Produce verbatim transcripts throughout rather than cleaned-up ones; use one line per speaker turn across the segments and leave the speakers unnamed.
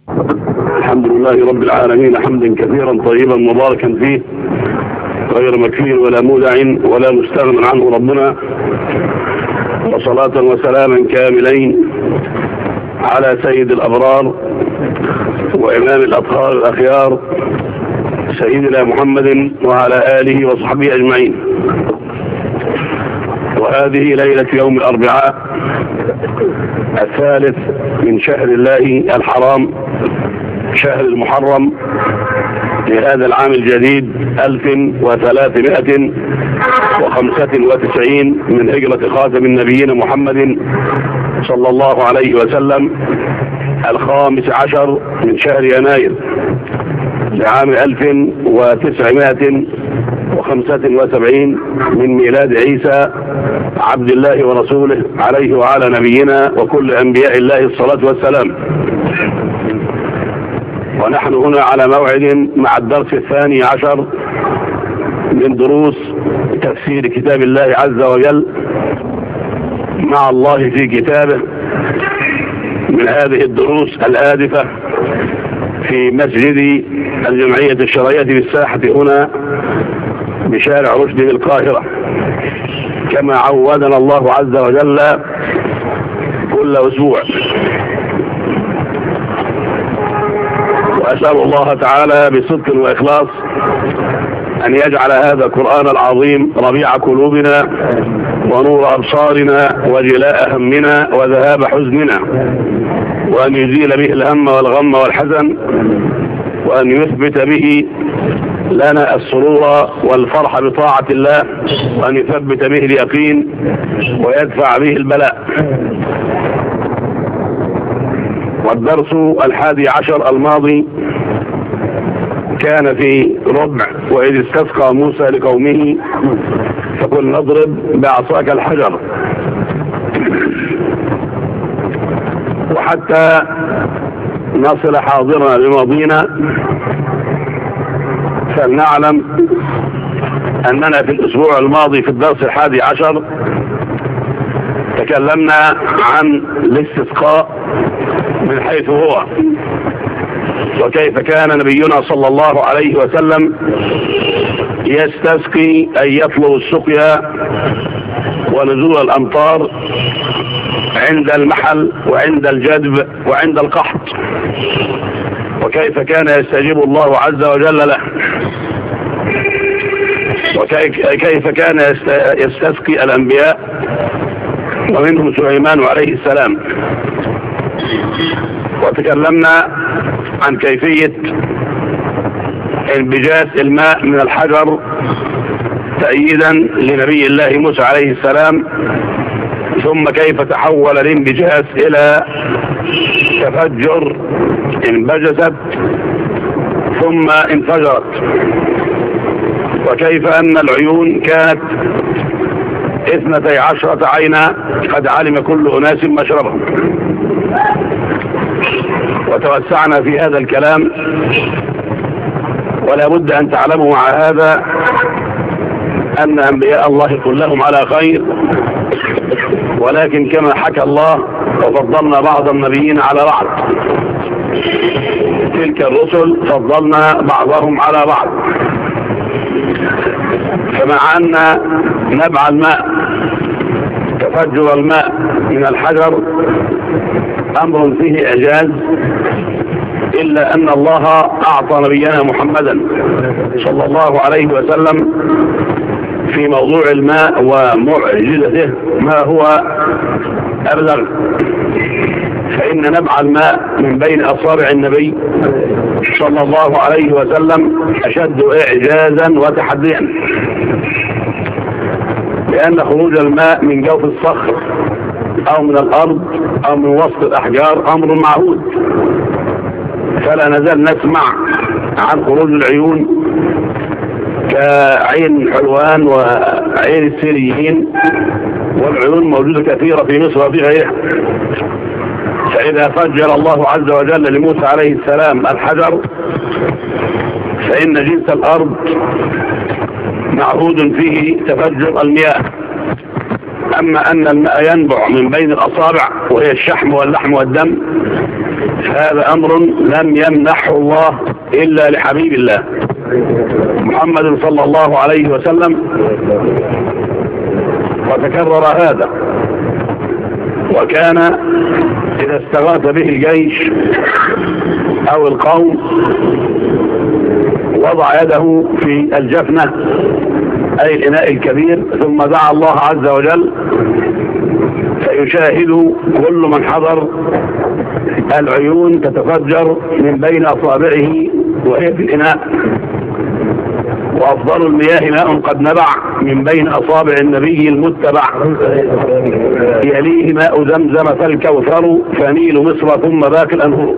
الحمد لله رب العالمين حمدا كثيرا طيبا مباركا فيه غير مكفي ولا مودع ولا مستغن عنه ربنا، وصلاة وسلاما كاملين على سيد الأبرار وإمام الأطهار الأخيار سيدنا محمد وعلى آله وصحبه أجمعين. وهذه ليلة يوم الأربعاء الثالث من شهر الله الحرام، شهر المحرم لهذا العام الجديد ألف وثلاثمائة وخمسة وتسعين من هجرة خاتم النبيين محمد صلى الله عليه وسلم، الخامس عشر من شهر يناير لعام ألف وتسعمائة وخمسة وسبعين من ميلاد عيسى عبد الله ورسوله عليه وعلى نبينا وكل أنبياء الله الصلاة والسلام. ونحن هنا على موعد مع الدرس الثاني عشر من دروس تفسير كتاب الله عز وجل مع الله في كتابه، من هذه الدروس الهادفة في مسجد الجمعية الشرعية بالساحة هنا بشارع رشد بالقاهرة، كما عودنا الله عز وجل كل أسبوع. وأسأل الله تعالى بصدق وإخلاص أن يجعل هذا القرآن العظيم ربيع قلوبنا ونور أبصارنا وجلاء همنا وذهاب حزننا، وأن يزيل به الهم والغم والحزن، وأن يثبت به لنا السرور والفرح بطاعة الله، وأن يثبت به اليقين ويدفع به البلاء. والدرس الحادي عشر الماضي كان في ربع وإذ استسقى موسى لقومه فقل نضرب بعصاك الحجر، وحتى نصل حاضرنا بماضينا فلنعلم أننا في الأسبوع الماضي في الدرس الحادي عشر تكلمنا عن الاستسقاء من حيث هو، وكيف كان نبينا صلى الله عليه وسلم يستسقي أن يطلب السقيا ونزول الأمطار عند المحل وعند الجدب وعند القحط، وكيف كان يستجيب الله عز وجل له، وكيف كان يستسقي الأنبياء ومنهم سليمان عليه السلام. وتكلمنا عن كيفية انبجاس الماء من الحجر تأييدا لنبي الله موسى عليه السلام، ثم كيف تحول الانبجاس إلى تفجر انبجست ثم انفجرت، وكيف أن العيون كانت اثنتي عشرة عينا قد علم كل أناس مشربهم. وتوسعنا في هذا الكلام، ولا بد أن تعلموا مع هذا أن أنبياء الله كلهم على خير، ولكن كما حكى الله وفضلنا بعض النبيين على بعض، تلك الرسل فضلنا بعضهم على بعض. فمع أن نبع الماء تفجر الماء من الحجر أمر فيه إعجاز، إلا أن الله أعطى نبينا محمدا صلى الله عليه وسلم في موضوع الماء ومعجزته ما هو أبلغ. فإن نبع الماء من بين أصابع النبي صلى الله عليه وسلم أشد إعجازا وتحديا، لأن خروج الماء من جوف الصخر أو من الأرض أو من وسط الأحجار أمر معهود، فلا نزال نسمع عن خروج العيون كعين حلوان وعين السيريين، والعيون موجودة كثيرة في مصر وفي غيرها. فإذا فجر الله عز وجل لموسى عليه السلام الحجر فإن جنس الأرض معهود فيه تفجر المياه. أما أن الماء ينبع من بين الأصابع وهي الشحم واللحم والدم هذا أمر لم يمنحه الله إلا لحبيب الله محمد صلى الله عليه وسلم، وتكرر هذا. وكان إذا استغاث به الجيش أو القوم وضع يده في الجفنة أي الإناء الكبير، ثم دعا الله عز وجل، فيشاهد كل من حضر العيون تتفجر من بين أصابعه وهي في الإناء. وأفضل المياه ماء قد نبع من بين أصابع النبي المتبع، يليه ماء زمزم فالكوثر فنيل مصر ثم باقي الأنهار.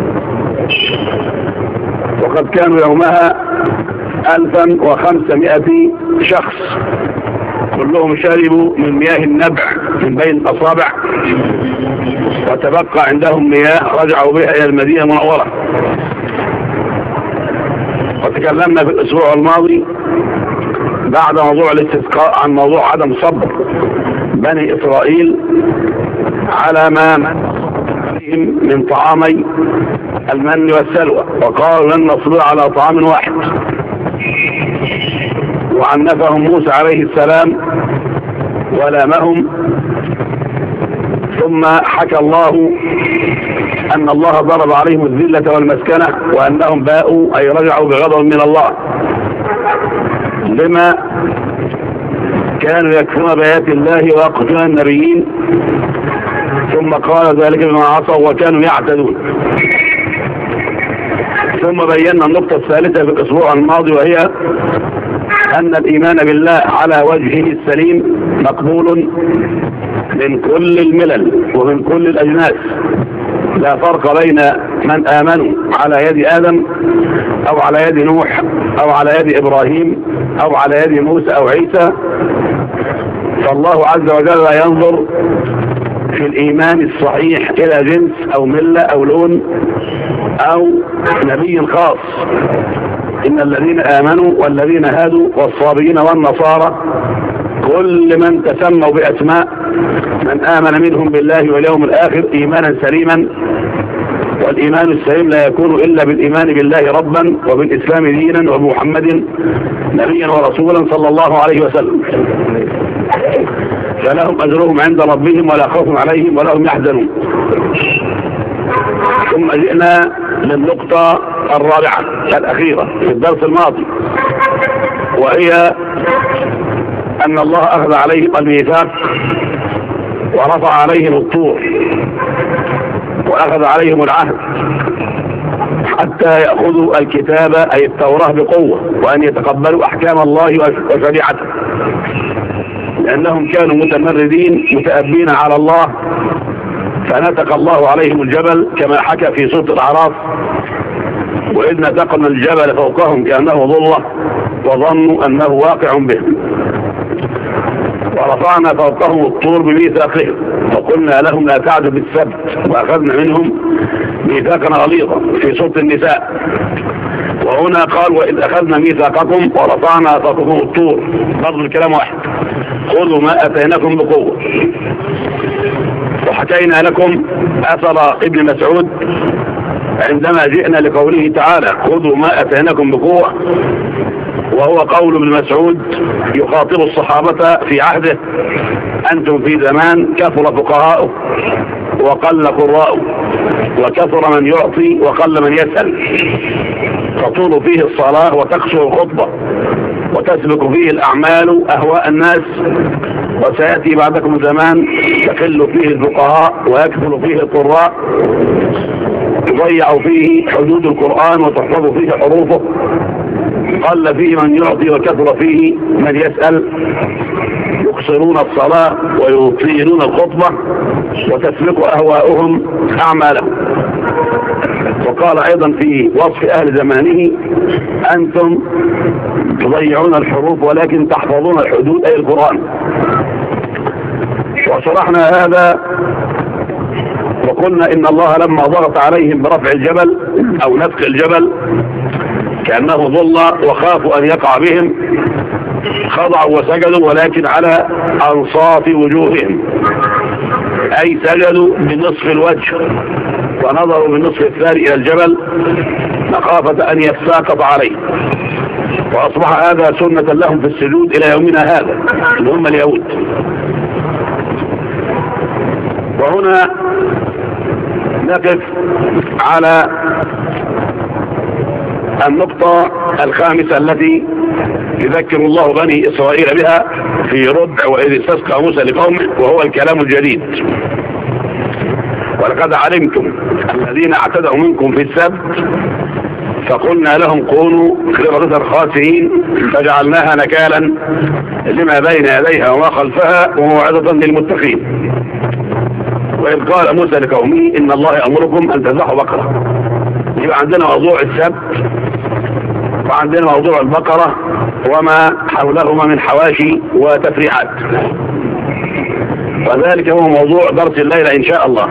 وقد كانوا يومها ألفا وخمسمائة شخص كلهم شربوا من مياه النبع من بين الأصابع، وتبقى عندهم مياه رجعوا بها إلى المدينة المنورة. وتكلمنا في الأسبوع الماضي بعد موضوع الاستسقاء عن موضوع عدم صبر بني إسرائيل على ما عليهم من طعامي المن والسلوى، وقالوا لن نصبر على طعام واحد. وعنفهم موسى عليه السلام ولامهم، ثم حكى الله أن الله ضرب عليهم الذلة والمسكنة وأنهم باءوا أي رجعوا بغضب من الله لما كانوا يكفرون بآيات الله ويقتلون النبيين، ثم قال ذلك بما عصوا وكانوا يعتدون. ثم بينا النقطة الثالثة في الأسبوع الماضي، وهي أن الإيمان بالله على وجهه السليم مقبول من كل الملل ومن كل الأجناس، لا فرق بين من آمنوا على يد آدم أو على يد نوح أو على يد إبراهيم أو على يد موسى أو عيسى. فالله عز وجل لا ينظر في الإيمان الصحيح إلى جنس أو ملة أو لون أو نبي خاص. إن الذين آمنوا والذين هادوا والصابئين والنصارى كل من تسموا بأسماء من آمن منهم بالله واليوم الآخر إيمانا سليما. والإيمان السليم لا يكون إلا بالإيمان بالله ربا وبالإسلام دينا وبمحمد نبيا ورسولا صلى الله عليه وسلم، فلهم أجرهم عند ربهم ولا خوف عليهم ولا هم يحزنون. ثم جئنا للنقطة الرابعة الأخيرة في الدرس الماضي، وهي أن الله أخذ عليهم الميثاق ورفع عليهم الطور وأخذ عليهم العهد حتى يأخذوا الكتاب أي التوراة بقوة، وأن يتقبلوا أحكام الله وشريعته، لأنهم كانوا متمردين متأبين على الله. فنتق الله عليهم الجبل كما حكى في سورة الأعراف: وإذ نتقنا الجبل فوقهم كأنه ظلة وظنوا أنه واقع بهم، ورفعنا فوقهم الطور بميثاقهم وقلنا لهم لا تعدوا بالسبت وأخذنا منهم ميثاقا غليظا في سورة النساء. وهنا قال: وإذ أخذنا ميثاقكم ورفعنا فوقكم الطور، برضو الكلام واحد، خذوا ما أتيناكم بقوة. وحكينا لكم أثر ابن مسعود عندما جئنا لقوله تعالى: خذوا ما أتيناكم بقوة، وهو قول ابن مسعود يخاطب الصحابة في عهده: أنتم في زمان كثر فقهاؤه وقل قراؤه، وكثر من يعطي وقل من يسأل، تطول فيه الصلاة وتقصر الخطبة وتسبق فيه الأعمال أهواء الناس، وسيأتي بعدكم زمان تقل فيه الفقهاء ويكثر فيه القراء، يضيع فيه حدود القرآن وتحفظ فيه حروفه، قل فيه من يعطي وكثر فيه من يسأل، يقصرون الصلاة ويطيلون الخطبة وتسبق أهواؤهم أعمالهم. وقال أيضا في وصف أهل زمانه: أنتم تضيعون الحروف ولكن تحفظون الحدود أي القرآن. وشرحنا هذا وقلنا إن الله لما ضغط عليهم برفع الجبل أو نفخ الجبل كأنه ظل وخافوا أن يقع بهم، خضعوا وسجدوا ولكن على أنصاف وجوههم، أي سجدوا بنصف الوجه ونظروا بالنصف الثاني إلى الجبل مخافة أن يتساقط عليه، وأصبح هذا سنة لهم في السجود إلى يومنا هذا اللي هم اليهود. وهنا نقف على النقطة الخامسة التي يذكر الله بني إسرائيل بها في ردع وإذ استسقى موسى لقومه، وهو الكلام الجديد. ولقد علمتم الذين اعتدوا منكم في السبت فقلنا لهم كونوا قردة خاسئين فجعلناها نكالا لما بين يديها وما خلفها وموعظة للمتقين. وإذ قال موسى لقومه إن الله يأمركم أن تذبحوا بقرة. يبقى عندنا موضوع السبت وعندنا موضوع البقرة وما حولهما من حواشي وتفريعات، وذلك هو موضوع درس الليلة إن شاء الله.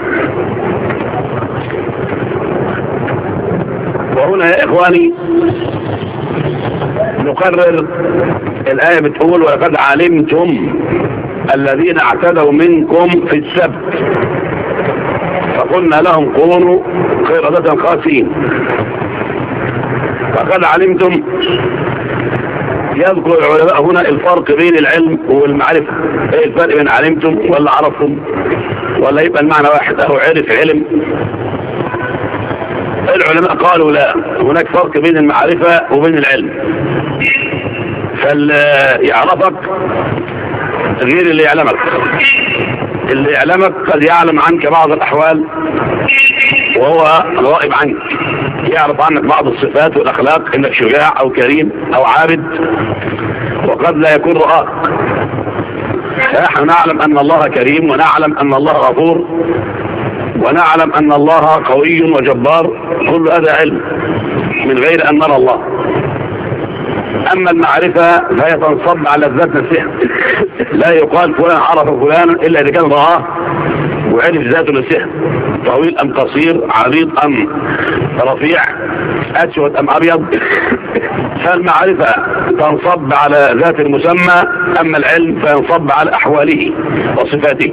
وهنا يا إخواني نقرر الآية بتقول ولقد علمتم الذين اعتدوا منكم في السبت فقلنا لهم كونوا قردة خاسئين. فقد علمتم يذكر العلماء هنا الفرق بين العلم والمعرفة. ايه الفرق بين علمتم ولا عرفتم ولا يبقى المعنى واحد اهو عرف علم؟ العلماء قالوا لا، هناك فرق بين المعرفة وبين العلم. فاللي يعرفك غير اللي يعلمك. اللي يعلمك قد يعلم عنك بعض الأحوال وهو غائب عنك، يعرف عنك بعض الصفات والأخلاق إنك شجاع أو كريم أو عابد، وقد لا يكون رآك. فنحن نعلم أن الله كريم، ونعلم أن الله غفور، ونعلم أن الله قوي وجبار، كل هذا علم من غير أن نرى الله. أما المعرفة فهي تنصب على الذات نفسها. لا يقال فلان عرف فلانا إلا إذا كان رآه وعرف ذاته نفسها، طويل أم قصير، عريض أم رفيع، أسود أم أبيض. فالمعرفة تنصب على ذات المسمى، أما العلم فينصب على أحواله وصفاته.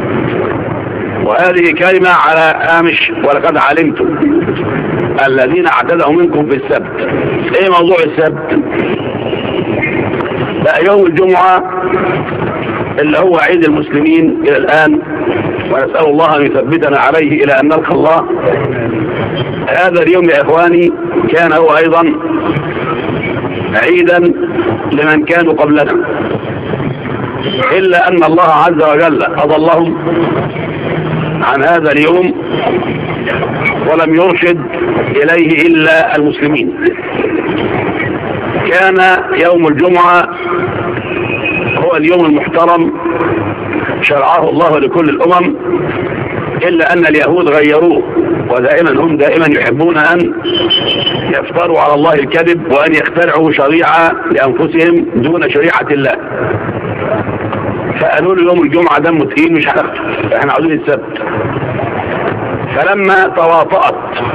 وهذه كلمة على هامش ولقد علمتم الذين اعتدوا منكم في السبت. ايه موضوع السبت؟ بقى يوم الجمعة اللي هو عيد المسلمين الى الان، ونسأل الله ان يثبتنا عليه الى ان نلقى الله. هذا اليوم يا اخواني كان هو ايضا عيدا لمن كانوا قبلنا، الا ان الله عز وجل اضلهم عن هذا اليوم ولم يرشد إليه إلا المسلمين. كان يوم الجمعة هو اليوم المحترم شرعه الله لكل الأمم، إلا أن اليهود غيروه، ودائما هم دائما يحبون أن يفتروا على الله الكذب وأن يخترعوا شريعة لأنفسهم دون شريعة الله. فقالوا له يوم الجمعة دمه تقيل مش هناخده، احنا عاوزين السبت. فلما تواطأت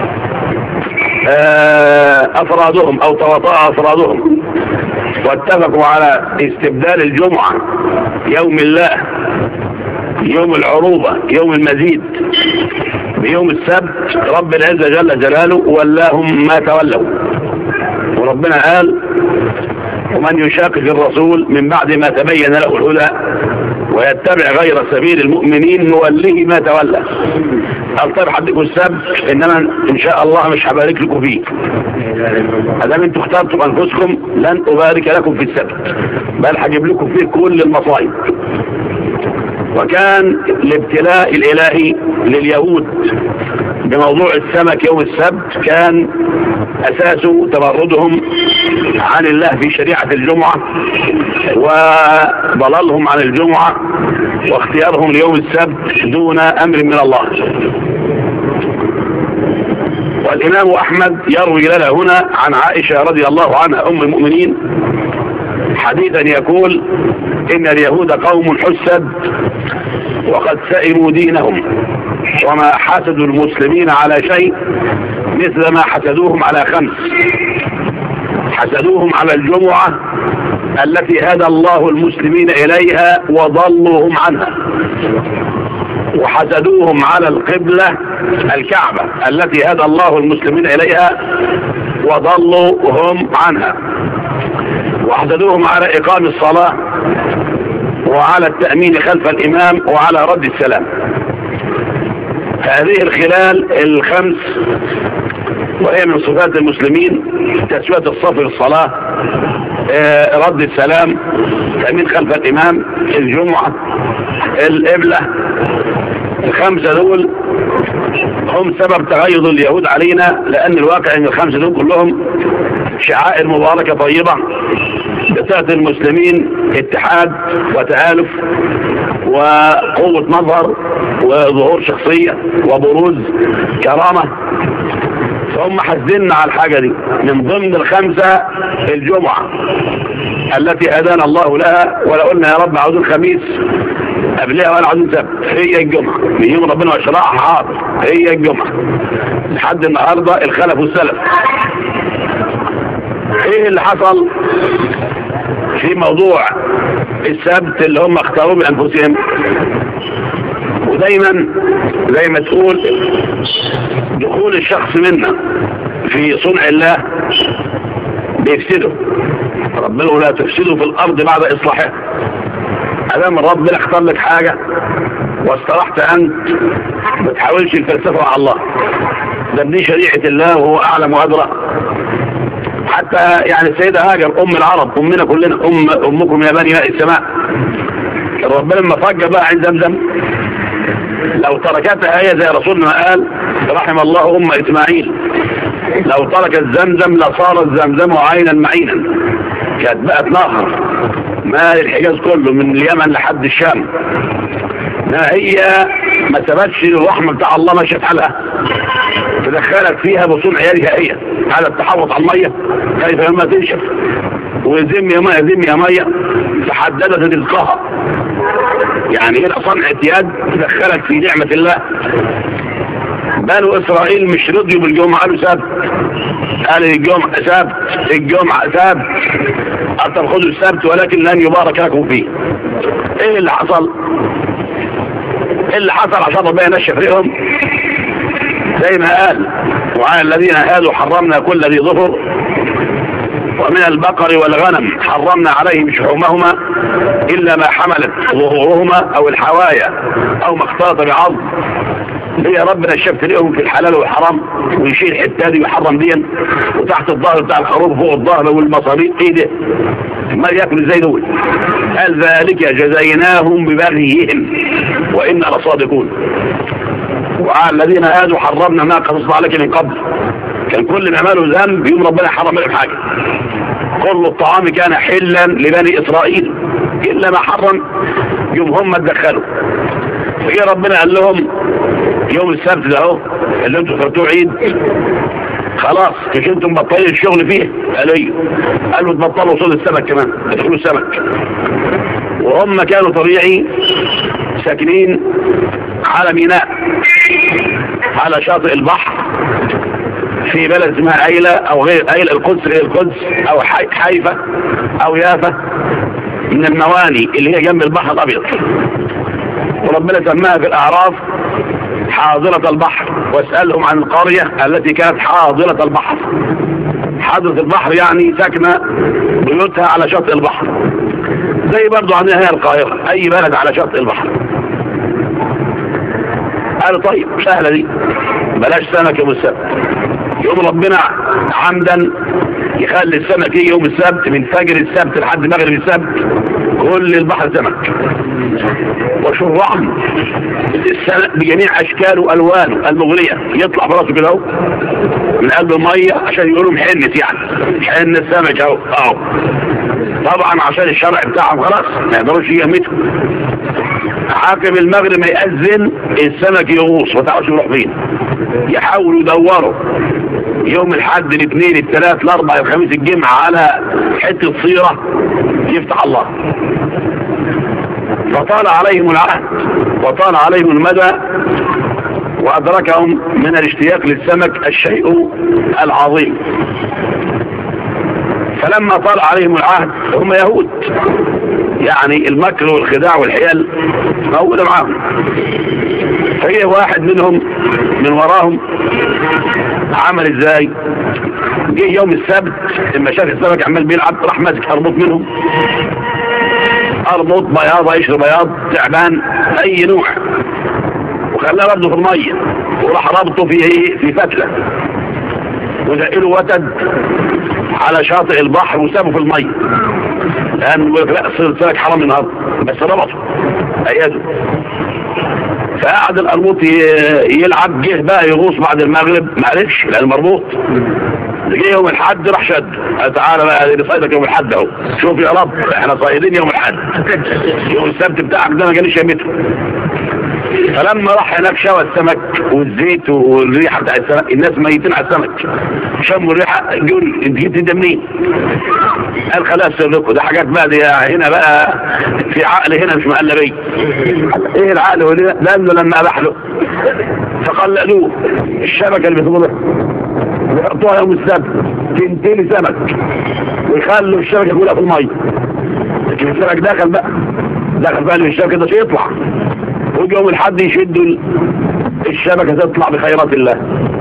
أفرادهم أو تواطأ أفرادهم واتفقوا على استبدال الجمعة يوم الله، يوم العروبة، يوم المزيد، بيوم السبت، رب العزة جل جلاله ولاهم ما تولوا. وربنا قال ومن يشاقق الرسول من بعد ما تبين له الهدى ويتبع غير سبيل المؤمنين نوليه ما تولى. قال طيب حدكم السبت، انما ان شاء الله مش هبارك لكم فيه. ادام انتم اخترتم انفسكم لن ابارك لكم في السبت، بل هجيب لكم فيه كل المصائب. وكان الابتلاء الالهي لليهود بموضوع السمك يوم السبت كان اساسه تبردهم عن الله في شريعة الجمعة، وضلالهم عن الجمعة، واختيارهم ليوم السبت دون امر من الله. والامام احمد يروي لنا هنا عن عائشة رضي الله عنها ام المؤمنين حديثا يقول ان اليهود قوم حسد وقد سئموا دينهم، وما حسدوا المسلمين على شيء مثل ما حسدوهم على خمس. حسدوهم على الجمعة التي هدى الله المسلمين إليها وضلوهم عنها. وحسدوهم على القبلة الكعبة التي هدى الله المسلمين إليها وضلوا هم عنها، وحسدوهم على إقام الصلاة وعلى التأمين خلف الإمام وعلى رد السلام. هذه الخلال الخمس وهي من صفات المسلمين: تسوية الصف في الصلاة، رد السلام، تأمين خلف الإمام، الجمعة، القبلة. الخمسة دول هم سبب تغيظ اليهود علينا، لأن الواقع أن الخمسة دول كلهم شعائر مباركة طيبة بتعطي المسلمين اتحاد وتآلف وقوة مظهر وظهور شخصية وبروز كرامة، فهم حزننا على الحاجة دي. من ضمن الخمسة الجمعة التي هدانا الله لها، ولا قلنا يا رب عاوزين خميس قبلها ولا عاوزين سبت، هي الجمعة من يوم ربنا وشرعها حاضر، هي الجمعة لحد النهاردة الخلف والسلف. ايه اللي حصل في موضوع السبت اللي هم اختاروه بأنفسهم؟ ودايما زي ما تقول دخول الشخص منا في صنع الله بيفسده. ربنا لا تفسدوا في الأرض بعد إصلاحها. أدام ربنا اختار لك حاجة واسترحت أنت ما تحاولش الفلسفة على الله، ده دي شريعة الله وهو أعلم وأدرى. حتى يعني السيدة هاجر أم العرب، أمنا كلنا، أم أمكم يا بني ماء السماء، ربنا لما فجأة بقى عند زمزم لو تركتها هي زي رسولنا ما قال رحم الله أم إسماعيل، لو تركت زمزم لصارت زمزم عينا معينا، كانت بقت نهر مال الحجاز كله من اليمن لحد الشام. ما هي ما ثبتش الرحمة بتاع الله ماشية في حالها، تدخلت فيها بصنع يدها هي على التحوط على المية كيف لما تنشف ويزم يا مية يزم يا مية، فحددت رزقها. يعني هنا صنعة يد تدخلت في نعمة الله. بنو إسرائيل مش رضيوا بالجمعة، قالوا سبت، قال الجمعة سبت، الجمعة سبت، حتى خذوا السبت ولكن لن يبارك لكم فيه. ايه اللي حصل؟ ايه اللي حصل عشان ربنا ينشف ريهم؟ زي ما قال وعلى الذين هادوا حرمنا كل ذي ظفر ومن البقر والغنم حرمنا عليهم شحومهما إلا ما حملت ظهورهما أو الحوايا أو ما اختلط بعظم. هي ربنا شفت لهم في الحلال والحرام ويشيل حتة دي ويحرم دي، وتحت الظهر بتاع الخروف فوق الظهر والمصاريف ايه ده؟ ما ياكل ازاي دول؟ قال ذلك جزيناهم ببغيهم وإنا لصادقون. وعلى الذين هادوا حرمنا ما قصصنا عليك من قبل، كان كل ما عملوا ذنب يوم ربنا حرم لهم حاجة. كل الطعام كان حلا لبني إسرائيل إلا ما حرم يوم هم اتدخلوا. فجاء ربنا قال لهم يوم السبت ده اهو اللي انتوا فرتوه عيد، خلاص مش انتم مبطلين الشغل فيه؟ قالوا ايوه. قالوا تبطلوا صيد السمك كمان، تدخلوا السمك. وهم كانوا طبيعي ساكنين على ميناء على شاطئ البحر في بلد اسمها ايلة او غير ايلة، القدس غير القدس او حيفا او يافا من المواني اللي هي جنب البحر الابيض. وربنا سماها في الاعراف حاضرة البحر، واسألهم عن القرية التي كانت حاضرة البحر. حاضرة البحر يعني ساكنة بيوتها على شاطئ البحر، زي برضو عندنا هنا القاهرة اي بلد على شاطئ البحر. قالوا طيب سهلة دي، بلاش سمك يوم السبت. يوم ربنا عمدا يخلي السمك يجي يوم السبت من فجر السبت لحد مغرب السبت كل البحر سمك وشرعا السمك بجميع اشكاله والوانه المغريه، يطلع براسه كده اهو من قلب الميه عشان يقولوا محنس، يعني حن السمك اهو اهو. طبعا عشان الشرع بتاعهم خلاص ما يقدروش يهمتوا. حاكم المغرب ما يأذن السمك يغوص ما تعرفش يروح فين، يحاولوا يدوروا يوم الحد الاثنين الثلاث الاربع الخميس الجمعة على حتة صيرة يفتح الله. فطال عليهم العهد وطال عليهم المدى وأدركهم من الاشتياق للسمك الشيء العظيم. فلما طال عليهم العهد هم يهود، يعني المكر والخداع والحيل موجودة معهم. فهي واحد منهم من وراهم عمل ازاي؟ جه يوم السبت لما شاف السمك عمال بيلعب راح ماسك اربط منهم، اربط بياض يشرب بياض تعبان اي نوع، وخلاه برضه في الميه وراح رابطه في ايه؟ في فتله ودقله وتد على شاطئ البحر وسابه في الميه لان السمك حرام النهارده، بس ربطه ايده. فقعد القرموط يلعب، جه بقى يغوص بعد المغرب ما عرفش لان مربوط. جه يوم الحد راح شد، قال تعالى بقى اللي صيدك يوم الحد اهو، شوف يا رب احنا صايدين يوم الحد، يوم السبت بتاعك ده ما جاليش شمته. فلما راح هناك شوى السمك والزيت والريحه بتاع السمك، الناس ميتين على السمك شموا الريحه، يقول انت جبت ده منين؟ قال خلاص سركم ده حاجات بقى دي هنا بقى في عقل هنا مش مقلبيه. ايه العقل هو ده؟ لانه لما اباح له فقلدوه الشبكه اللي بتقولها بيحطوها يوم السبت تنتلي سمك ويخلوا الشبكه كلها في الميه، لكن السمك دخل بقى دخل بقى الشبكه ده يطلع، ويجي يوم الحد يشدوا الشبكه تطلع بخيرات الله.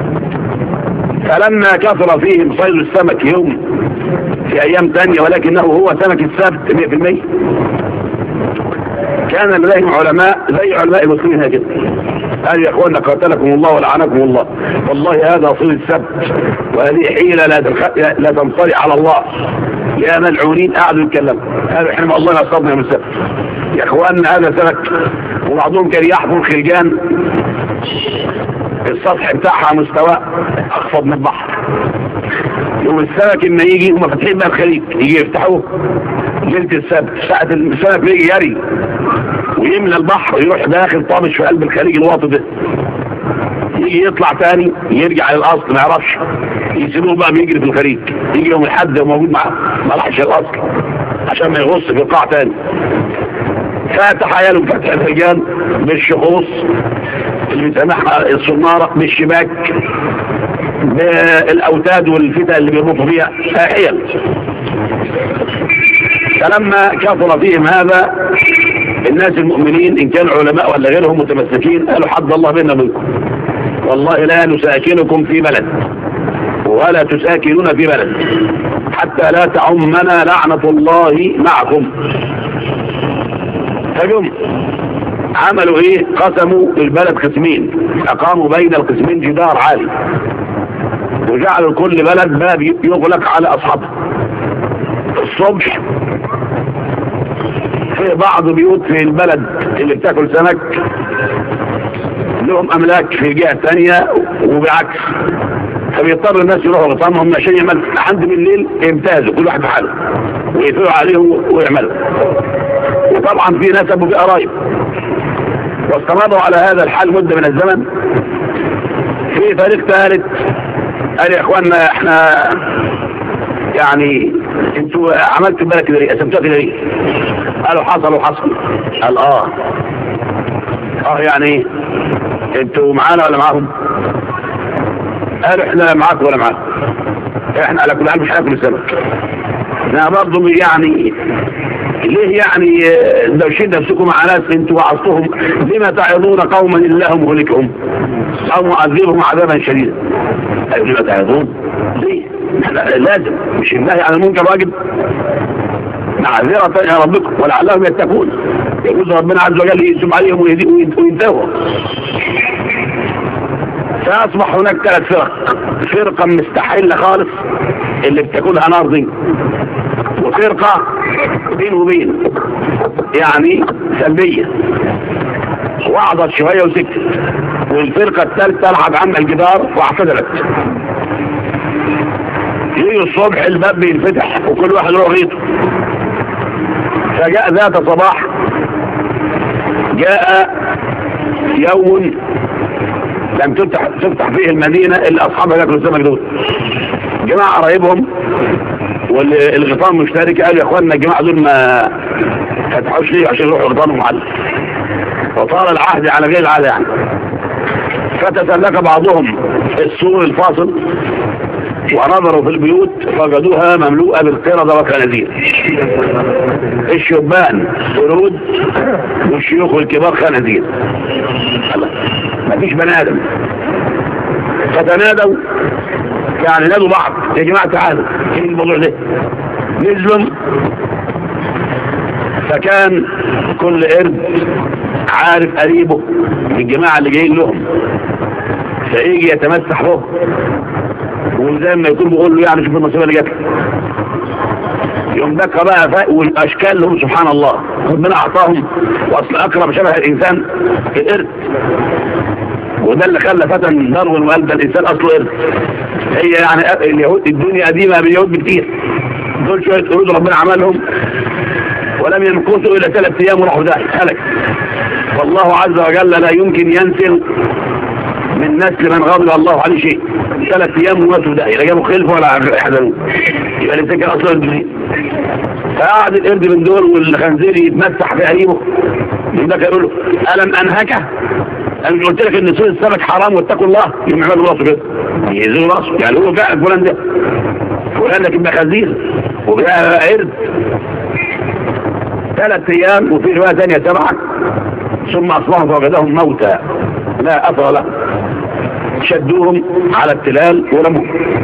فلما كثر فيهم صيد السمك يوم في ايام تانية ولكنه هو سمك السبت مئة بالمئة، كان لديهم علماء زي علماء المسلمين هكذا قالوا يا اخوانا قاتلكم الله ولعنكم الله، والله هذا صيد السبت وهذه حيلة لا لا تنطلي على الله، يا ملعونين. قعدوا يتكلموا قالوا احنا والله ما صدنا من السبت يا اخوانا هذا سمك. وبعضهم كان يحفر خلجان السطح بتاعها مستوى اخفض من البحر، يوم السمك اما يجي هم فاتحين بقى الخليج يجي يفتحوه ليله السبت ساعه السمك بيجي يري ويملى البحر يروح داخل طابش في قلب الخليج الواطي ده، يجي يطلع تاني يرجع للاصل ما يعرفش، يسيبوه بقى بيجري في الخليج، يجي يوم الحد موجود معاه ما راحش الاصل عشان ما يغص في القاع تاني. فتخيلوا فتح الخلجان بالشخوص اللي بيسمحها الصنارة بالشباك بالاوتاد والفتى اللي بيربطوا فيها حيل. فلما كثر فيهم هذا الناس المؤمنين ان كانوا علماء ولا غيرهم متمسكين قالوا حد الله بيننا منكم، والله لا نساكنكم في بلد ولا تساكنون في بلد حتى لا تعمنا لعنة الله معكم. فجم عملوا ايه؟ قسموا البلد قسمين، اقاموا بين القسمين جدار عالي وجعلوا كل بلد باب يغلق على اصحابه. الصبح في بعض بيوت في البلد اللي بتاكل سمك لهم املاك في الجهه الثانيه وبالعكس، فبيضطر الناس يروحوا غطامهم عشان يعمل لحد بالليل يمتازوا كل واحد بحاله ويقفلوا عليهم ويعملوا. وطبعا في ناس ابو في قرايب واستمروا على هذا الحال مده من الزمن. في فريق ثالث قال يا اخوانا احنا يعني انتوا عملتوا بالك كده ليه؟ قسمتوها كده ليه؟ قالوا حصل وحصل. قال اه اه يعني ايه؟ انتوا معانا ولا معاهم؟ قالوا احنا معاكم ولا معاكم؟ احنا على كل حال مش هناكل السمك. احنا برضه يعني ليه يعني لو شد نفسكم مع ناس انتوا وعظتهم لما تعظون قوما الله مهلكهم او معذبهم عذابا شديدا؟ قالوا لما تعظون؟ ليه؟ لازم مش النهي عن المنكر واجب؟ معذرة يا ربكم ولعلهم يتقون، يقول ربنا عز وجل يسم عليهم وينتهوا. فأصبح هناك ثلاث فرق، فرقة مستحلة خالص اللي بتاكلها نار دي، وفرقة بين وبين يعني سلبية وعظت شوية وسكتت، والفرقة الثالثة لعب عم الجدار واعتذرت. يجي الصبح الباب بينفتح وكل واحد له غيطه. فجاء ذات صباح جاء يوم لم تفتح تفتح فيه المدينة اللي أصحابها ياكلوا السمك دول. جماعة قرايبهم والغطام مشترك قالوا يا اخوانا الجماعة دول ما فتحوش ليه عشان يروحوا غطانهم معلم، وطال العهد على غير العادة يعني. فتسلك بعضهم السور الفاصل ونظروا في البيوت فوجدوها مملوءة بالقردة والخنازير. الشبان قرود والشيوخ الكبار خنازير. مفيش بني آدم. فتنادوا يعني نادوا بعض يا جماعة تعالوا ايه الموضوع ده. نزلوا فكان كل قرد عارف قريبه الجماعة اللي جايين لهم فيجي يتمسح به وزي ما يكون بيقول له يعني شوف المصيبة اللي جات يوم دكا بقى فاق والاشكال لهم سبحان الله ربنا اعطاهم واصل اقرب شبه الانسان القرد وده اللي خلى فتن داروين وقال ده الانسان اصله قرد. هي يعني اليهود الدنيا قديمه باليهود بكتير دول شويه قرود ربنا عملهم ولم يمكثوا الى ثلاث ايام وراحوا داعي هلك. والله عز وجل لا يمكن ينسل من نسل من غضب الله عليه شيء. ثلاث ايام وماتوا داعي لا جابوا خلف ولا يحزنوا يبقى الانسان كان اصلا قرد. فقعد القرد من دول والخنزير يتمسح في قريبه من ده يقول له الم انهكه انا مش قلت لك ان سوق السمك حرام واتقوا الله يقوم يعملوا راسه كده يهزوا راسه يعني هو فعلا فلان ده فلان لكن بقى خنزير وبقى قرد. ثلاث ايام وفي روايه ثانيه سبعه ثم اصبحوا فوجدهم موتى لا اثر لهم شدوهم على التلال ورموهم.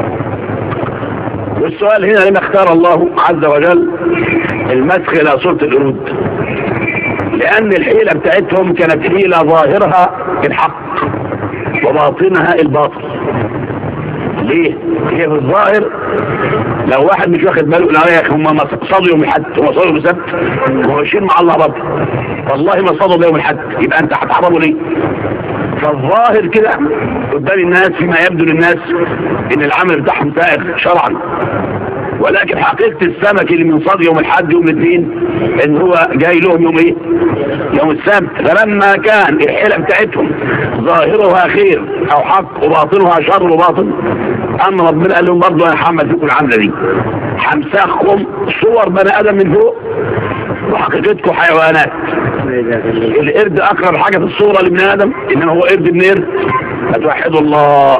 والسؤال هنا لما اختار الله عز وجل المسخ الى صورة القرود لان الحيلة بتاعتهم كانت حيلة ظاهرها الحق وباطنها الباطل. ليه؟ هي في الظاهر لو واحد مش واخد باله لا يا اخي هم صادوا يوم الحد هم صادوا يوم السبت وماشيين مع الله برضه والله ما صادوا يوم الحد يبقى انت هتحرموا ليه؟ فالظاهر كده قدام الناس فيما يبدو للناس ان العمل بتاعهم سائغ شرعا ولكن حقيقة السمك اللي من صاد يوم الحد يوم الاثنين ان هو جاي لهم يوم ايه يوم السبت. فلما كان الحيلة بتاعتهم ظاهرها خير او حق وباطنها شر وباطن اما ربنا قال لهم برضه انا هحمل فيكم العملة دي همسخكم صور بني ادم من فوق وحقيقتكم حيوانات. القرد اقرب حاجة في الصورة لابن ادم انما هو قرد ابن قرد فتوحدوا الله.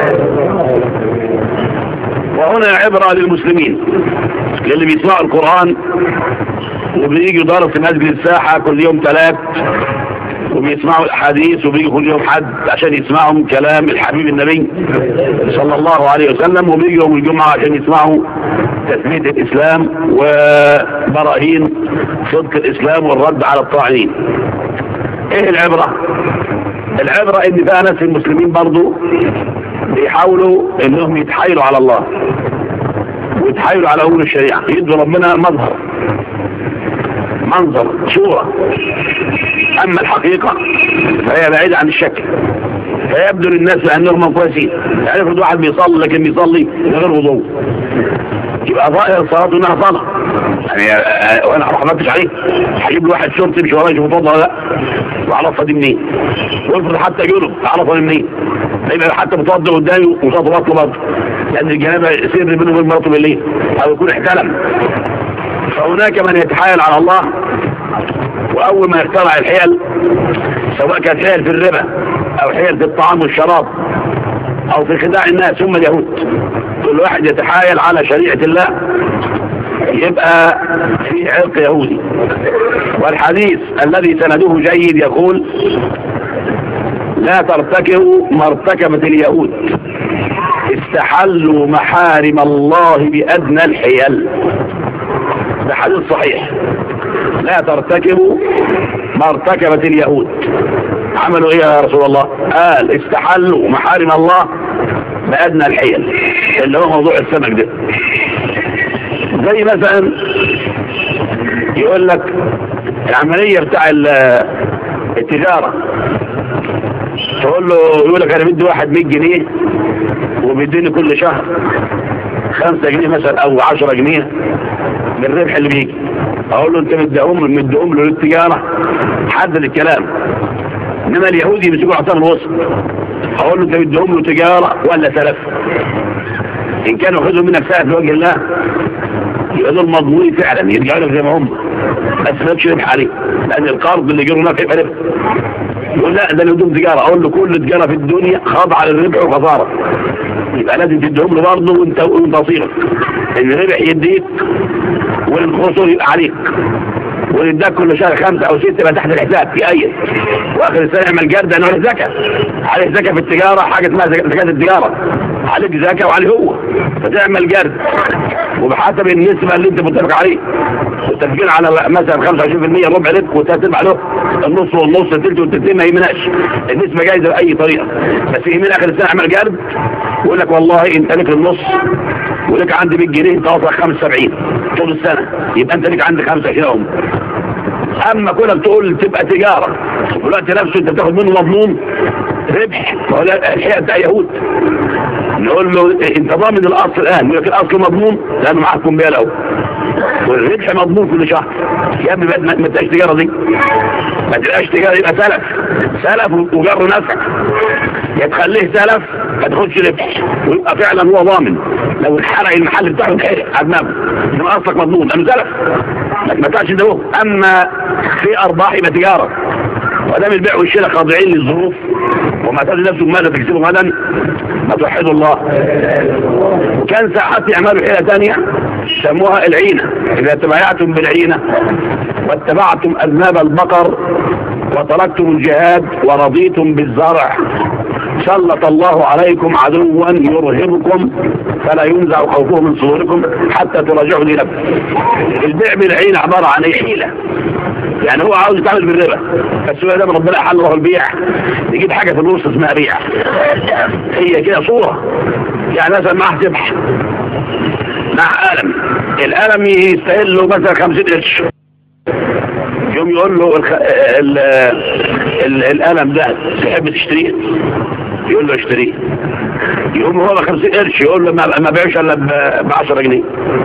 وهنا عبرة للمسلمين اللي بيسمعوا القرآن وبييجوا درس مسجد الساحة كل يوم ثلاث وبيسمعوا الحديث وبيجوا كل يوم حد عشان يسمعوا كلام الحبيب النبي صلى الله عليه وسلم وبيجوا يوم الجمعة عشان يسمعوا تثبيت الإسلام وبراهين صدق الإسلام والرد على الطاعنين. ايه العبرة؟ العبرة ان بقى ناس المسلمين برضو بيحاولوا انهم يتحايلوا على الله ويتحايلوا على امور الشريعة يدوا ربنا مظهر منظر صورة اما الحقيقة فهي بعيدة عن الشكل فيبدو للناس بانهم كويسين. يعني افرض واحد بيصلي لكن بيصلي من غير وضوء يبقى ظاهر صلاته انها صلاة يعني وانا ما حمدتش عليه هجيب له واحد شرطي مش ورايا يشوف ولا لا واعرفها دي منين وافرض حتى جنب اعرفها دي منين يبقى حتى متوضى قدامي وصوته بطل برضه لان الجنابه سر بينه وبين مراته بالليل او يكون احتلم. فهناك من يتحايل على الله واول ما يخترع الحيل سواء كانت حيل في الربا او حيل في الطعام والشراب او في خداع الناس هم اليهود كل واحد يتحايل على شريعة الله يبقى في عرق يهودي. والحديث الذي سنده جيد يقول لا ترتكبوا ما ارتكبت اليهود استحلوا محارم الله بأدنى الحيل. ده حديث صحيح. لا ترتكبوا ما ارتكبت اليهود عملوا ايه يا رسول الله؟ قال استحلوا محارم الله بأدنى الحيل اللي هو موضوع السمك ده. زي مثلا يقول لك العملية بتاع التجارة تقول له يقول لك انا بدي واحد مية جنيه وبيديني كل شهر خمسة جنيه مثلا او عشرة جنيه من الربح اللي بيجي. اقول له انت مديهم مديهم له للتجارة حدد الكلام. انما اليهودي بيسيبوا عطان الوسط اقول له انت مديهم له تجارة ولا سلف ان كانوا ياخذوا منك سلف لوجه الله يبقى دول مضمونين فعلا يرجعوا لك زي ما هم بس ما تمشي ربح عليه لان القرض اللي يجروا هناك هيبقى ربح. يقول لا ده اللي بدهم تجارة اقول له كل تجارة في الدنيا خاضعة للربح وخسارة يبقى لازم تديهم له برضه وانت نصيبك، ان الربح يديك والخسر يبقى عليك، ويداك كل شهر خمسة او ستة يبقى تحت الحساب في اي، واخر السنة يعمل جرد انه له زكاة، عليه زكاة في التجارة، حاجة اسمها زكاة التجارة، عليك زكاة وعليه هو، فتعمل جرد وبحسب النسبة اللي انت متفق عليه، متفقين على مثلا خمسة وعشرين بالمية ربع لك وتتبع له النص والنص التلت والتلتين، ما يهمناش النسبة جايزة بأي طريقة، بس يهمنا اخر السنة اعمل جرد ويقول لك والله انت لك النص ولك عندي مية جنيه انت واصلك خمسة وسبعين طول السنة، يبقى انت لك عندك خمسة كده. اما كونك تقول تبقى تجارة والوقت نفسه انت بتاخد منه مضمون ربح، ولا الحقيقة بتاع يهود نقول له انت ضامن الاصل الان، يقول لك الاصل مضمون لانه معاكم بيه الاول، والربح مضمون كل شهر. يا ابني ما تبقاش تجارة دي، ما تبقاش تجارة، يبقى سلف سلف وجر نفسك، يا تخليه سلف ما تاخدش ربح ويبقى فعلا هو ضامن، لو انحرق المحل بتاعه انحرق على دماغه انما اصلك مضمون لانه سلف ما تبقاش ده. اما في ارباح يبقى تجارة، ودام البيع والشراء خاضعين للظروف وما تجد نفسه ماذا تكسبه غدا، ما توحدوا الله. وكان ساعات يعملوا حيلة ثانية سموها العينة، إذا تبايعتم بالعينة واتبعتم أذناب البقر وتركتم الجهاد ورضيتم بالزرع سلط الله عليكم عدوا يرهبكم فلا ينزع خوفه من صدوركم حتى تراجعوا دينكم. البيع بالعينة عبارة عن حيلة، يعني هو عاوز يتعامل بالربا، بس هو ده ربنا احل له البيع، يجيب حاجه في النص اسمها بيع، هي كده صوره. يعني مثلا معاه سبح مع قلم، القلم يستاهل له مثلا خمسين قرش، يوم يقول له الخ... ال... ال... القلم ده تحب تشتريه؟ يقول له اشتريه. يقوم هو ب خمسين قرش يقول له ما بيعش الا ب عشرة جنيه.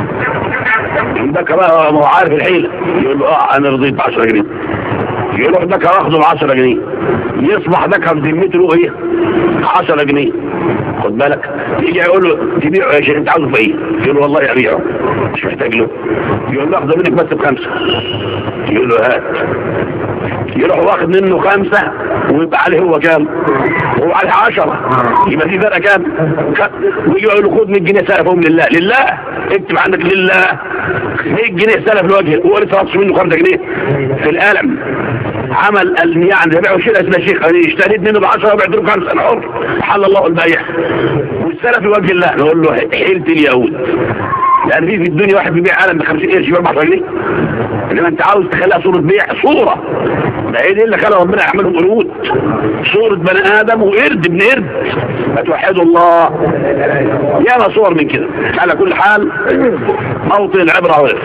ده كمان هو عارف الحيله، يقول له اه انا رضيت ب عشرة جنيه، يقول له ده كان اخده ب عشرة جنيه، يصبح ده كان ذمته له ايه؟ عشرة جنيه. خد بالك، يجي يقول له تبيعه يا شيخ انت عاوزه في ايه؟ يقول له والله ابيعه مش محتاج له. يقول له اخده منك بس بخمسه، يقول له هات، يروح واخد منه خمسه ويبقى عليه هو كام؟ هو عليه عشرة، يبقى في فرق كام؟ ويجي يقول له خد مية جنيه سلفهم لله، لله اكتب عندك لله مية جنيه سلف لوجهه، هو لسه رص منه خمسة جنيه في القلم. عمل يعني بيع وشراء اسمه شيخ، انا اشتريت منه ب عشرة وبعت له بخمسه، انا حر حل الله البيع والسلف لوجه الله. نقول له حيلة اليهود، لان في في الدنيا واحد بيبيع قلم ب خمسين قرش ب أربعة جنيه، انما انت عاوز تخليها صوره بيع، صوره ده ايه دي اللي خلى ربنا يعملهم قرود، صوره بني ادم وقرد ابن قرد. فتوحدوا الله، ياما صور من كده. على كل حال موطن العبره وقف.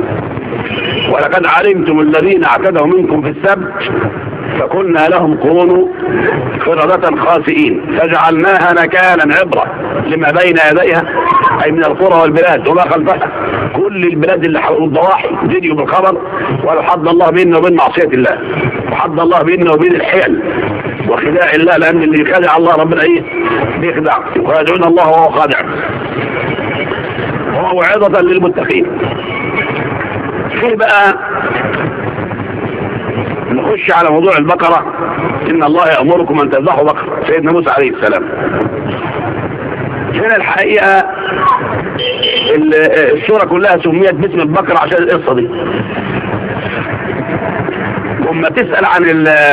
ولقد علمتم الذين اعتدوا منكم في السبت فقلنا لهم كونوا قردة خاسئين فجعلناها نكالا عبرة لما بين يديها، أي من القرى والبلاد وما خلفها، كل البلاد اللي حول الضواحي تجيوا بالخبر. ولحد الله بيننا وبين معصية الله، وحد الله بيننا وبين الحيل وخداع الله، لأن اللي يخدع الله ربنا إيه؟ بيخدع، ويدعون الله وهو خادع. وهو موعظة للمتقين. في بقى نخش على موضوع البقرة. إن الله يأمركم أن تذبحوا بقرة، سيدنا موسى عليه السلام. هنا الحقيقة السورة كلها سميت باسم البقرة عشان القصة دي. وما تسأل عن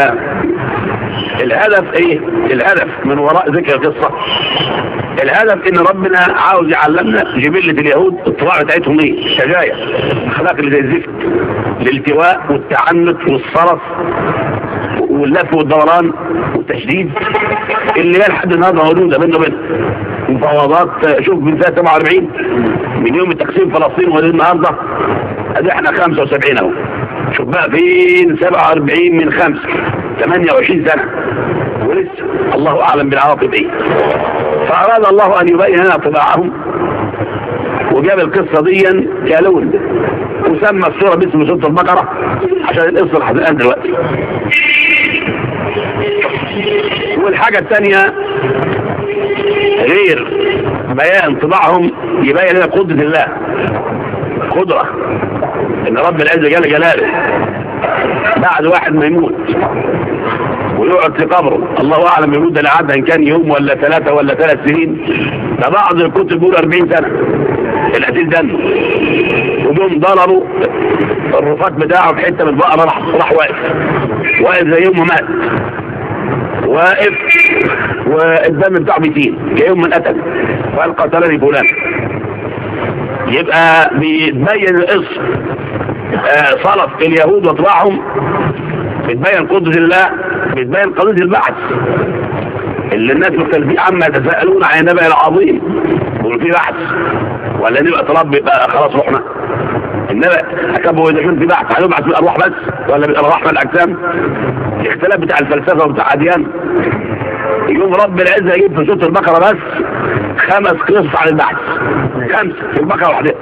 الهدف ايه؟ الهدف من وراء ذكر القصة، الهدف ان ربنا عاوز يعلمنا جبلة اليهود الطباع بتاعتهم ايه؟ الشجاية، الاخلاق اللي زي الزفت، الالتواء والتعنت والصرف واللف والدوران والتشديد اللي هي لحد النهارده موجوده بيننا وبين مفاوضات. شوف من سنه سبعة وأربعين من يوم التقسيم فلسطين ولغايه النهارده ادي احنا خمسة وسبعين اهو. شوف بقى فين سبعة وأربعين من خمسة ثمانية وعشرين سنه ولسه الله اعلم بالعواقب ايه. فاراد الله ان يبين لنا طباعهم وجاب القصه دي كالون وسمى السوره باسم سوره البقره عشان القصه لحد الان دلوقتي. والحاجه الثانيه غير بيان طباعهم يبين لنا قدره الله، قدره ان رب العزه جل جلاله بعد واحد ما يموت ويقعد في قبره، الله اعلم يموت ده لعدها ان كان يوم ولا ثلاثة ولا ثلاث سنين، ده بعض الكتب بيقول أربعين سنة القتيل ده، وجم ضربوا الرفات بتاعه في حته من البقره، راح راح واقف واقف زي يوم ما مات، واقف والدم بتاعه بيتين كيوم من قتل، فقال قتلني فلان. يبقى بيتبين القصه آه صلف اليهود وطباعهم، بتبين قدرة الله، بتبين قضية البعث اللي الناس مختلفين عما يتساءلون عن النبأ العظيم، يقولوا في بحث ولا نبقى تربي بقى خلاص رحنا. النبأ أكبر إذا كان في بحث هنبعث بالأرواح بس ولا بالأرواح والأجسام؟ الاختلاف بتاع الفلسفة وبتاع أديان. يقوم رب العزة يجيب في سورة البقرة بس خمس قصص عن البحث، خمسة في البقرة واحدة.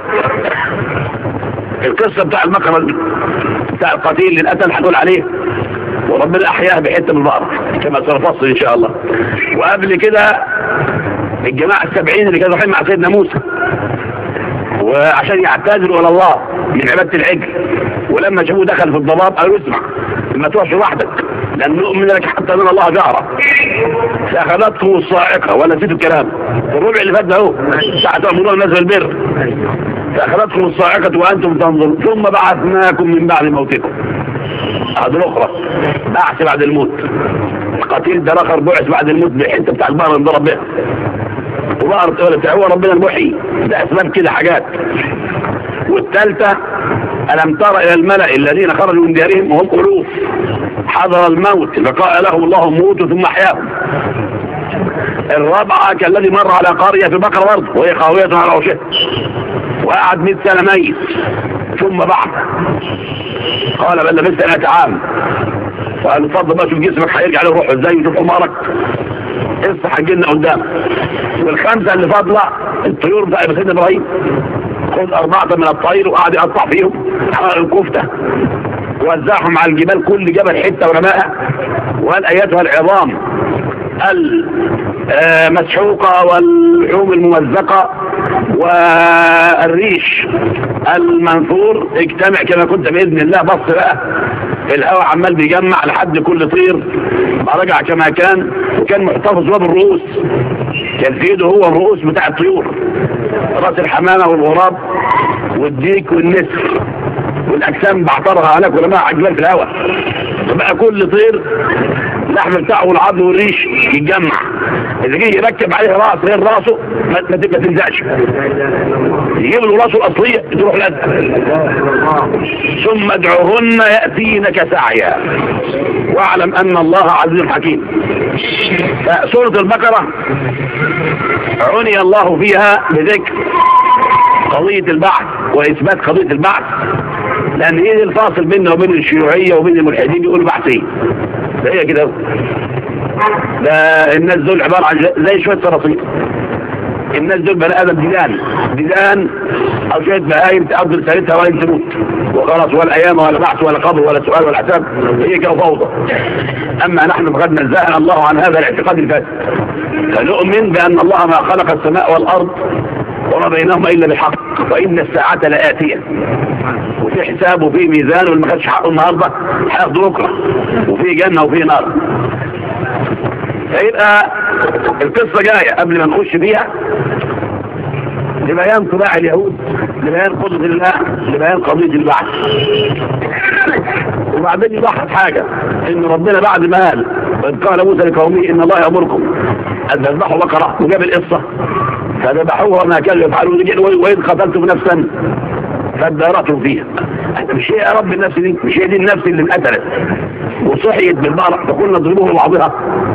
القصة بتاع البقرة بتاع القتيل اللي القتل هنقول عليه، وربنا أحياه بحتة من البقرة كما سنفصل إن شاء الله. وقبل كده الجماعة السبعين اللي كانوا رايحين مع سيدنا موسى وعشان يعتذروا إلى الله من عبادة العجل، ولما شافوه دخل في الضباب قالوا اسمع ما تروحش وحدك لأن نؤمن لك حتى من الله جهرة، فأخذتكم الصاعقة ولا نسيتوا الكلام الربع اللي فات ده اهو ساعة تأمرون الناس بالبر، فأخذتكم الصاعقة وأنتم تنظرون ثم بعثناكم من بعد موتكم. هذا الأخرى بعث بعد الموت، القتيل ده رخر بعث بعد الموت بالحتة بتاع البقرة اللي ضرب بها، وبقرة هو ربنا المحيي، ده أسباب كده حاجات. والثالثة ألم تر إلى الملأ الذين خرجوا من ديارهم وهم ألوف حضر الموت فقال لهم الله موتوا ثم أحياهم. الرابعة كالذي مر على قرية في بقرة برضه وهي خاوية على عروشها وقعد مئة سنة ميت ثم بعث قال بل لبثت مئة عام، فقال اتفضل بقى شوف جسمك هيرجع له روحه ازاي وشوف عمرك اصحى هتجيلنا قدامك. والخمسة اللي فاضلة الطيور بتاع سيدنا ابراهيم، خذ أربعة من الطير وقعد يقطع فيهم حرق الكفتة ووزعهم على الجبال كل جبل حتة ورماها، وقال ايتها العظام المسحوقة واللحوم الممزقة والريش المنثور اجتمع كما كنت بإذن الله. بص بقى الهواء عمال بيجمع لحد كل طير رجع كما كان، وكان محتفظ هو بالرؤوس، كان في ايده هو الرؤوس بتاع الطيور، راس الحمامة والغراب والديك والنسر، والاجسام بعترها هناك ولما عجلان في الهواء، فبقى كل طير اللحم بتاعه والعظم والريش يتجمع، اذا جه يركب عليه راس غير راسه ما تنزعش، يجيب له راسه الاصليه تروح لازقه. ثم ادعوهن ياتينك سعيا واعلم ان الله عزيز حكيم. سوره البقره عني الله فيها بذكر قضيه البعث واثبات قضيه البعث، لان ايه الفاصل بيننا وبين الشيوعيه وبين الملحدين بيقولوا بعثين، ده هي كده، ده الناس دول عباره عن زي شويه صراصير، الناس دول بني ادم ديدان ديدان او شويه بهايم تقضي رسالتها ولا تموت وخلاص، ولا ايام ولا بعث ولا قبر ولا سؤال ولا حساب، هي كده فوضى. اما نحن فقد نزهنا الله عن هذا الاعتقاد الفاسد، فنؤمن بان الله ما خلق السماء والارض وما بينهما الا بالحق، وان الساعه لاتيه، وفي حساب وفي ميزان، واللي ما خدش حقه النهارده هياخده بكره، وفي جنه وفي نار. فيبقى القصه جايه قبل ما نخش فيها لبيان طباع اليهود، لبيان قدرة الله، لبيان قضية البعث. وبعدين يلاحظ حاجة ان ربنا بعد ما قال وإذ قال موسى لقومه ان الله يأمركم ان تذبحوا بقرة وجاب القصة فذبحوها وما كانوا يفعلون، وإذ قتلتم نفسا فادارتم فيها. مش هي يا رب النفس دي، مش هي دي النفس اللي انقتلت وصحيت بالبقرة فقلنا اضربوه بعضها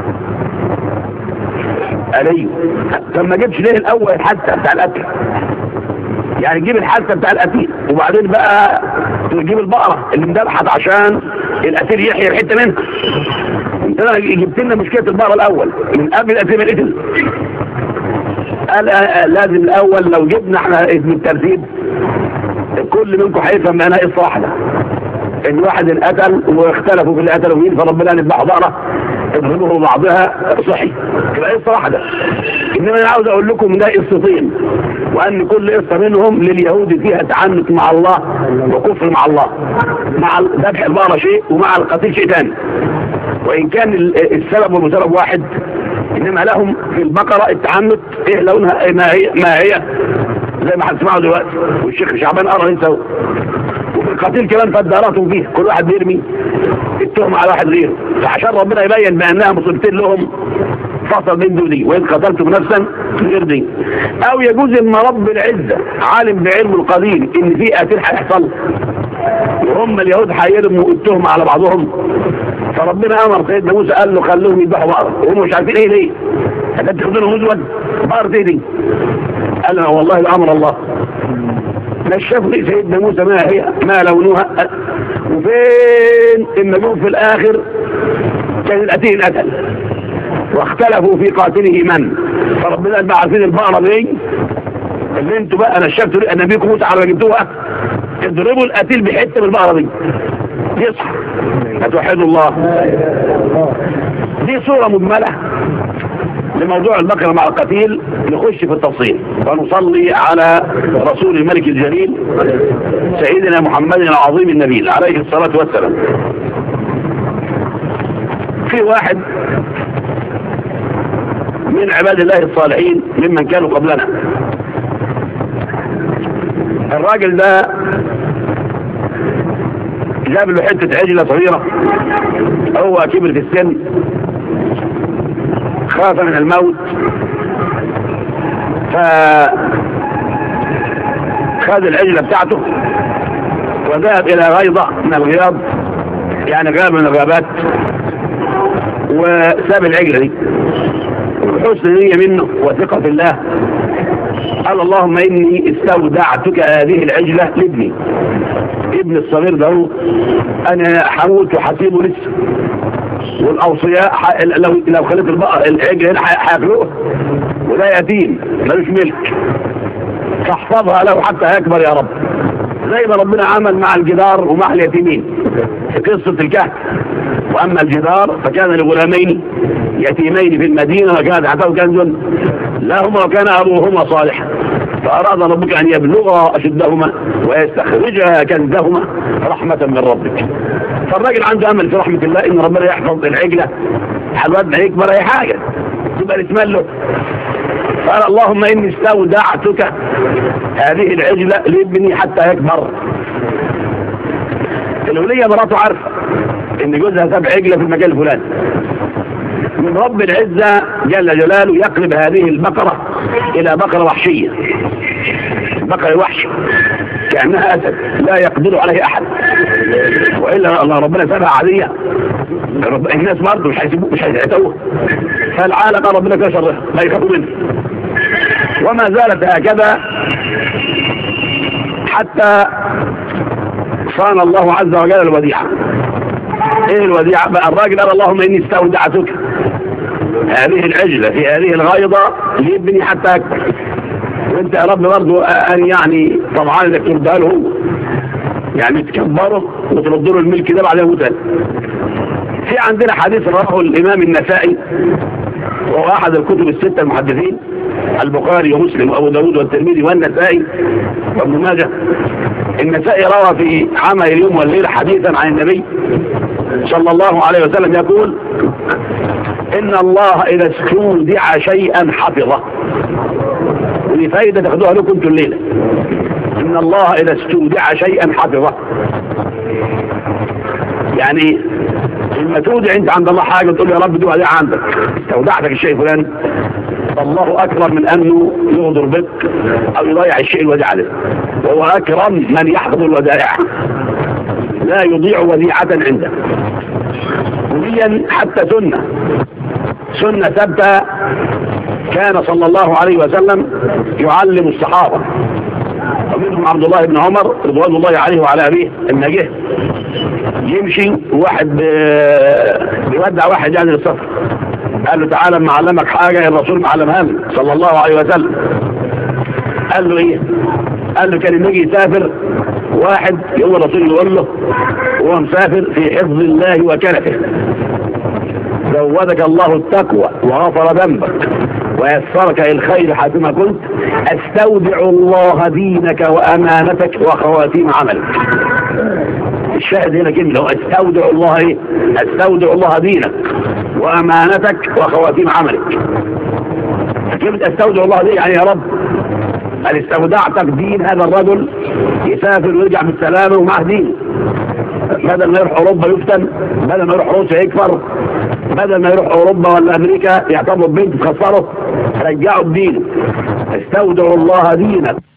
عليه. طب ما جبتش ليه الاول الحادثه بتاع القتل؟ يعني تجيب الحادثه بتاع القتيل وبعدين بقى تجيب البقره اللي اندبحت عشان القتيل يحيى الحته منها. انت جبت لنا مشكله البقره الاول من قبل القتيل ما يقتل. قال لازم الاول لو جبنا احنا بالترتيب كل منكم هيفهم معناها قصه واحده، ان واحد انقتل واختلفوا في اللي قتلوا مين، فربنا نذبح بقره اضربوا بعضها صحي، يبقى قصه واحده. انما انا عاوز اقول لكم ده قصتين، وان كل قصه منهم لليهود فيها تعنت مع الله وكفر مع الله، مع ذبح البقره شيء ومع القتيل شيء ثاني، وان كان السبب والمسبب واحد، انما لهم في البقره التعنت ايه لونها ما هي ما هي زي ما هتسمعوا دلوقتي، والشيخ شعبان قرا انت، وفي القتيل كمان فداراتهم فيه، كل واحد بيرمي التهمه على واحد غيره، فعشان ربنا يبين بانها مصيبتين لهم فصل بين دول دي، وإن قتلتم نفسا غير دي. أو يجوز إن رب العزة عالم بعلم القديم إن في قتل هيحصل، وهم اليهود هيرموا التهمة على بعضهم، فربنا أمر سيدنا موسى قال له خلوهم يذبحوا بقرة، وهم مش عارفين إيه ليه؟ أنت تاخدونهم مزود بقرة إيه دي؟ قال له والله الأمر الله. نشف لي سيدنا موسى ما هي ما لونها، وفين النجوم في الآخر كان القتيل قتل، واختلفوا في قاتله من، فربنا قال بقى عارفين البقرة دي اللي انتوا بقى نشفتوا نبيكم موسى على جبتوها، اضربوا القتيل بحته من البقرة دي يصحى. هتوحدوا الله. دي صورة مجملة لموضوع البقرة مع القتيل. نخش في التفصيل ونصلي على رسول الملك الجليل سيدنا محمد العظيم النبيل عليه الصلاة والسلام. في واحد من عباد الله الصالحين ممن كانوا قبلنا، الراجل ده جاب له حتة عجلة صغيرة، هو كبر في السن خاف من الموت، فخذ العجلة بتاعته وذهب إلى غيضة من الغياض، يعني غاب من الغابات، وساب العجلة دي بحسن نية منه وثقة في الله. قال اللهم إني استودعتك هذه العجلة لابني، ابن الصغير ده أنا حموت وحسيبه لسه، والأوصياء لو لو خليت البقر العجلة هنا هياكلوه، وده يتيم ملوش ملك، فاحفظها له حتى يكبر يا رب، زي ما ربنا عمل مع الجدار ومع اليتيمين في قصة الكهف. وأما الجدار فكان لغلامين يتيمين في المدينة وكان تحته كنز لهما وكان أبوهما صالحا، فأراد ربك أن يبلغا أشدهما ويستخرجا كنزهما رحمة من ربك. فالراجل عنده أمل في رحمة الله إن ربنا يحفظ العجلة حلوات هيكبر أي حاجة تبقى نتمنى له. قال اللهم إني استودعتك هذه العجلة لابني حتى يكبر. الولية مراته عارفة إن جوزها ساب عجلة في المكان الفلاني، من رب العزة جل جلاله يقلب هذه البقرة إلى بقرة وحشية، بقرة وحش كأنها أسد لا يقدر عليه أحد، وإلا الله ربنا سابها عادية الناس برضه مش هيسيبوه مش هيسيبوه، فالعالم قال ربنا كده شرها لا يخافوا منه. وما زالت هكذا حتى صان الله عز وجل الوديعة. ايه الوديعة بقى؟ الراجل قال اللهم اني استودعتك هذه العجلة في هذه الغيضة لابني حتى يكبر، وانت يا رب برضه ان يعني طبعا انك تردها له، يعني تكبره وترد له الملك ده بعد موته. في عندنا حديث رواه الامام النسائي وهو احد الكتب الستة المحدثين، البخاري ومسلم وابو داود والترمذي والنسائي وابن ماجه. النسائي روى في عمل اليوم والليلة حديثا عن النبي صلى الله عليه وسلم يقول إن الله إذا استودع شيئا حفظه. ودي فايدة تاخدوها لكم انتوا الليلة. إن الله إذا استودع شيئا حفظه، يعني لما تودع انت عند الله حاجة تقول يا رب دوها دي عندك، استودعتك الشيء فلان، الله أكرم من أنه يغدر بك أو يضيع الشيء الوديع عليه، وهو أكرم من يحفظ الودائع لا يضيع وديعة عنده. وديا حتى سنة سنة ثابتة كان صلى الله عليه وسلم يعلم الصحابة، ومنهم عبد الله بن عمر رضوان الله عليه وعلى أبيه أن جه يمشي واحد بيودع واحد يعني للسفر، قال له تعالى ما علمك حاجة الرسول ما علمها لي صلى الله عليه وسلم. قال له ايه؟ قال له كان لما يجي يسافر واحد يقول الرسول يقول له وهو مسافر في حفظ الله وكنفه زودك الله التقوى وغفر ذنبك ويسرك الخير حيثما كنت. استودع الله دينك وامانتك وخواتيم عملك. الشاهد هنا كلمه، لو استودع الله ايه؟ استودع الله دينك وامانتك وخواتيم عملك. كلمه استودع الله دي يعني يا رب هل استودعتك دين هذا الرجل يسافر ويرجع بالسلامه ومعه دين، بدل ما يروح اوروبا يفتن، بدل ما يروح روسيا يكفر، بدل ما يروح اوروبا ولا امريكا يعتبر بنت تخسره، رجعوا بدينه. استودع الله دينك